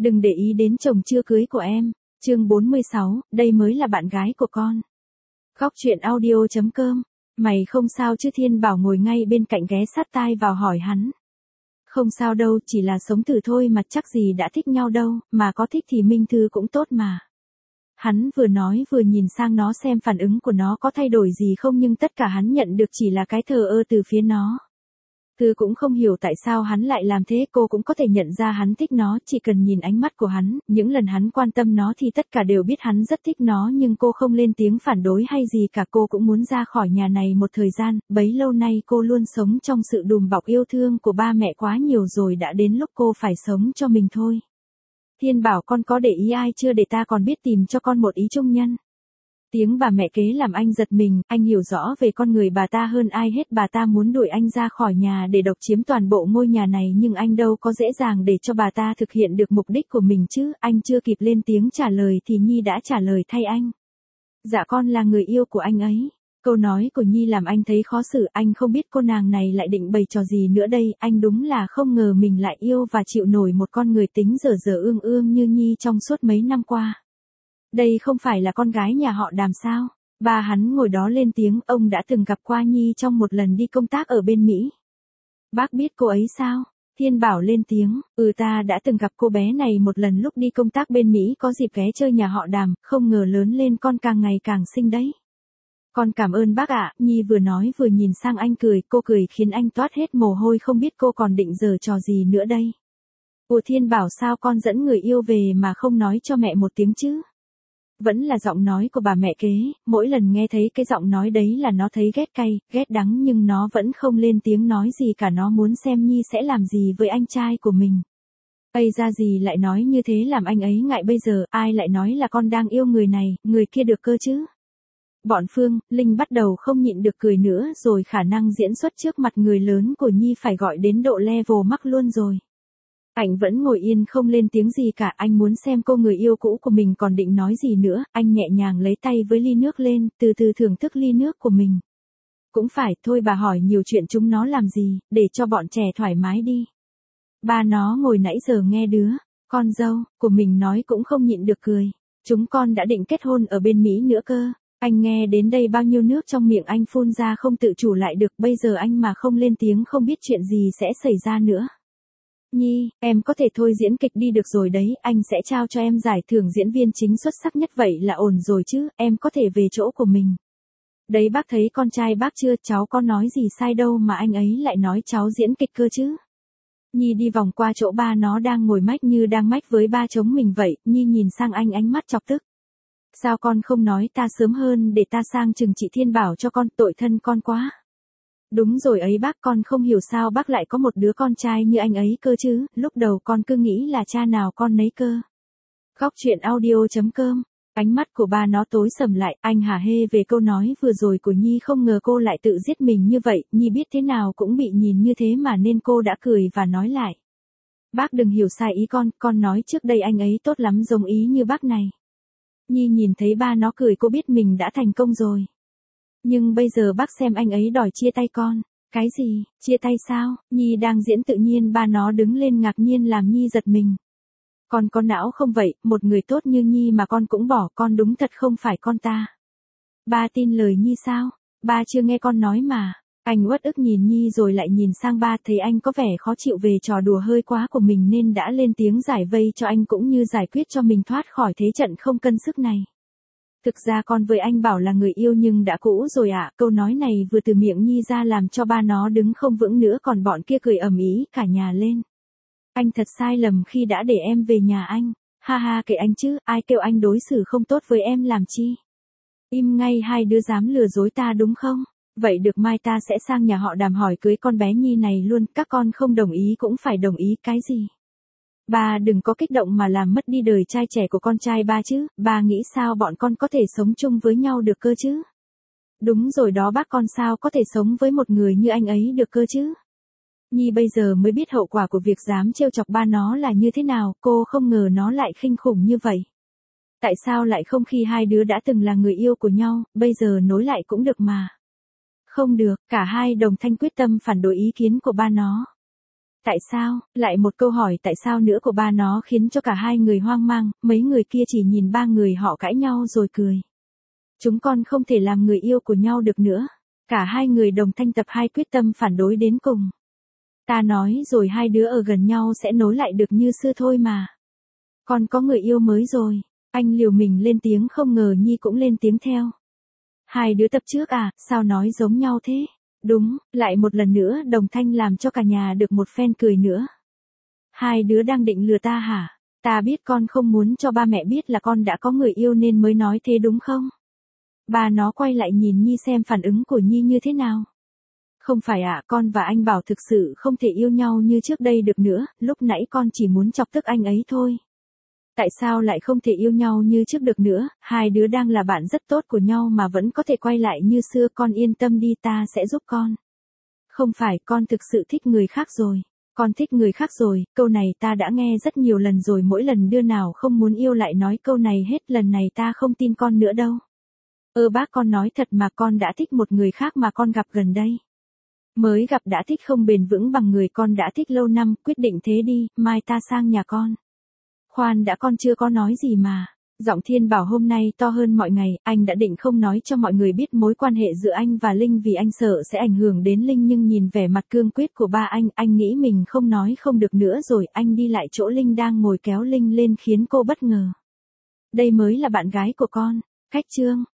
Đừng để ý đến chồng chưa cưới của em. Chương 46, đây mới là bạn gái của con. Góc truyện audio.com. Mày không sao chứ? Thiên Bảo ngồi ngay bên cạnh ghé sát tai vào hỏi hắn. Không sao đâu, chỉ là sống thử thôi mà, chắc gì đã thích nhau đâu, mà có thích thì Minh Thư cũng tốt mà. Hắn vừa nói vừa nhìn sang nó xem phản ứng của nó có thay đổi gì không, nhưng tất cả hắn nhận được chỉ là cái thờ ơ từ phía nó. Thư cũng không hiểu tại sao hắn lại làm thế, cô cũng có thể nhận ra hắn thích nó, chỉ cần nhìn ánh mắt của hắn, những lần hắn quan tâm nó thì tất cả đều biết hắn rất thích nó, nhưng cô không lên tiếng phản đối hay gì cả. Cô cũng muốn ra khỏi nhà này một thời gian, bấy lâu nay cô luôn sống trong sự đùm bọc yêu thương của ba mẹ quá nhiều rồi, đã đến lúc cô phải sống cho mình thôi. Thiên Bảo, con có để ý ai chưa, để ta còn biết tìm cho con một ý trung nhân. Tiếng bà mẹ kế làm anh giật mình, anh hiểu rõ về con người bà ta hơn ai hết. Bà ta muốn đuổi anh ra khỏi nhà để độc chiếm toàn bộ ngôi nhà này, nhưng anh đâu có dễ dàng để cho bà ta thực hiện được mục đích của mình chứ. Anh chưa kịp lên tiếng trả lời thì Nhi đã trả lời thay anh. Dạ con là người yêu của anh ấy. Câu nói của Nhi làm anh thấy khó xử, anh không biết cô nàng này lại định bày trò gì nữa đây. Anh đúng là không ngờ mình lại yêu và chịu nổi một con người tính dở dở ương ương như Nhi trong suốt mấy năm qua. Đây không phải là con gái nhà họ Đàm sao? Ba hắn ngồi đó lên tiếng, ông đã từng gặp qua Nhi trong một lần đi công tác ở bên Mỹ. Bác biết cô ấy sao? Thiên Bảo lên tiếng, ta đã từng gặp cô bé này một lần lúc đi công tác bên Mỹ, có dịp ghé chơi nhà họ Đàm, không ngờ lớn lên con càng ngày càng xinh đấy. Con cảm ơn bác ạ. Nhi vừa nói vừa nhìn sang anh cười, cô cười khiến anh toát hết mồ hôi, không biết cô còn định giở trò gì nữa đây. Ủa Thiên Bảo, sao con dẫn người yêu về mà không nói cho mẹ một tiếng chứ? Vẫn là giọng nói của bà mẹ kế, mỗi lần nghe thấy cái giọng nói đấy là nó thấy ghét cay, ghét đắng, nhưng nó vẫn không lên tiếng nói gì cả. Nó muốn xem Nhi sẽ làm gì với anh trai của mình. Ây ra gì lại nói như thế làm anh ấy ngại, bây giờ ai lại nói là con đang yêu người này, người kia được cơ chứ? Bọn Phương, Linh bắt đầu không nhịn được cười nữa rồi, khả năng diễn xuất trước mặt người lớn của Nhi phải gọi đến độ level mắc luôn rồi. Anh vẫn ngồi yên không lên tiếng gì cả, anh muốn xem cô người yêu cũ của mình còn định nói gì nữa. Anh nhẹ nhàng lấy tay với ly nước lên, từ từ thưởng thức ly nước của mình. Cũng phải, thôi bà hỏi nhiều chuyện chúng nó làm gì, để cho bọn trẻ thoải mái đi. Ba nó ngồi nãy giờ nghe đứa con dâu của mình nói cũng không nhịn được cười. Chúng con đã định kết hôn ở bên Mỹ nữa cơ. Anh nghe đến đây bao nhiêu nước trong miệng anh phun ra không tự chủ lại được, bây giờ anh mà không lên tiếng không biết chuyện gì sẽ xảy ra nữa. Nhi, em có thể thôi diễn kịch đi được rồi đấy, anh sẽ trao cho em giải thưởng diễn viên chính xuất sắc nhất, vậy là ổn rồi chứ, em có thể về chỗ của mình. Đấy bác thấy con trai bác chưa, cháu có nói gì sai đâu mà anh ấy lại nói cháu diễn kịch cơ chứ. Nhi đi vòng qua chỗ ba nó đang ngồi mách như đang mách với ba chống mình vậy. Nhi nhìn sang anh ánh mắt chọc tức. Sao con không nói ta sớm hơn để ta sang chừng trị Thiên Bảo cho con, tội thân con quá. Đúng rồi ấy bác, con không hiểu sao bác lại có một đứa con trai như anh ấy cơ chứ, lúc đầu con cứ nghĩ là cha nào con nấy cơ. Góc truyện audio.com. Ánh mắt của ba nó tối sầm lại, anh hả hê về câu nói vừa rồi của Nhi, không ngờ cô lại tự giết mình như vậy. Nhi biết thế nào cũng bị nhìn như thế mà nên cô đã cười và nói lại. Bác đừng hiểu sai ý con nói trước đây anh ấy tốt lắm, giống ý như bác này. Nhi nhìn thấy ba nó cười, cô biết mình đã thành công rồi. Nhưng bây giờ bác xem anh ấy đòi chia tay con. Cái gì, chia tay sao? Nhi đang diễn tự nhiên ba nó đứng lên ngạc nhiên làm Nhi giật mình. Con có não không vậy, một người tốt như Nhi mà con cũng bỏ, con đúng thật không phải con ta. Ba tin lời Nhi sao? Ba chưa nghe con nói mà. Anh uất ức nhìn Nhi rồi lại nhìn sang ba, thấy anh có vẻ khó chịu về trò đùa hơi quá của mình nên đã lên tiếng giải vây cho anh cũng như giải quyết cho mình thoát khỏi thế trận không cân sức này. Thực ra con với anh bảo là người yêu nhưng đã cũ rồi ạ. Câu nói này vừa từ miệng Nhi ra làm cho ba nó đứng không vững nữa, còn bọn kia cười ầm ĩ cả nhà lên. Anh thật sai lầm khi đã để em về nhà anh. Ha ha, kệ anh chứ, ai kêu anh đối xử không tốt với em làm chi. Im ngay, hai đứa dám lừa dối ta đúng không? Vậy được, mai ta sẽ sang nhà họ Đàm hỏi cưới con bé Nhi này luôn, các con không đồng ý cũng phải đồng ý cái gì. Ba đừng có kích động mà làm mất đi đời trai trẻ của con trai ba chứ, ba nghĩ sao bọn con có thể sống chung với nhau được cơ chứ? Đúng rồi đó bác, con sao có thể sống với một người như anh ấy được cơ chứ? Nhi bây giờ mới biết hậu quả của việc dám trêu chọc ba nó là như thế nào, cô không ngờ nó lại khinh khủng như vậy. Tại sao lại không, khi hai đứa đã từng là người yêu của nhau, bây giờ nối lại cũng được mà. Không được, cả hai đồng thanh quyết tâm phản đối ý kiến của ba nó. Tại sao? Lại một câu hỏi tại sao nữa của ba nó khiến cho cả hai người hoang mang, mấy người kia chỉ nhìn ba người họ cãi nhau rồi cười. Chúng con không thể làm người yêu của nhau được nữa. Cả hai người đồng thanh tập hai quyết tâm phản đối đến cùng. Ta nói rồi hai đứa ở gần nhau sẽ nối lại được như xưa thôi mà. Con có người yêu mới rồi. Anh liều mình lên tiếng không ngờ Nhi cũng lên tiếng theo. Hai đứa tập trước à, sao nói giống nhau thế? Đúng, lại một lần nữa đồng thanh làm cho cả nhà được một phen cười nữa. Hai đứa đang định lừa ta hả? Ta biết con không muốn cho ba mẹ biết là con đã có người yêu nên mới nói thế đúng không? Ba nó quay lại nhìn Nhi xem phản ứng của Nhi như thế nào. Không phải ạ, con và anh Bảo thực sự không thể yêu nhau như trước đây được nữa, lúc nãy con chỉ muốn chọc tức anh ấy thôi. Tại sao lại không thể yêu nhau như trước được nữa, hai đứa đang là bạn rất tốt của nhau mà vẫn có thể quay lại như xưa, con yên tâm đi, ta sẽ giúp con. Không phải, con thực sự thích người khác rồi. Con thích người khác rồi, câu này ta đã nghe rất nhiều lần rồi, mỗi lần đứa nào không muốn yêu lại nói câu này hết, lần này ta không tin con nữa đâu. Bác con nói thật mà, con đã thích một người khác mà con gặp gần đây. Mới gặp đã thích không bền vững bằng người con đã thích lâu năm, quyết định thế đi, mai ta sang nhà con. Khoan đã, con chưa có nói gì mà. Giọng Thiên Bảo hôm nay to hơn mọi ngày, anh đã định không nói cho mọi người biết mối quan hệ giữa anh và Linh vì anh sợ sẽ ảnh hưởng đến Linh, nhưng nhìn vẻ mặt cương quyết của ba anh nghĩ mình không nói không được nữa rồi, anh đi lại chỗ Linh đang ngồi kéo Linh lên khiến cô bất ngờ. Đây mới là bạn gái của con. Khách chương.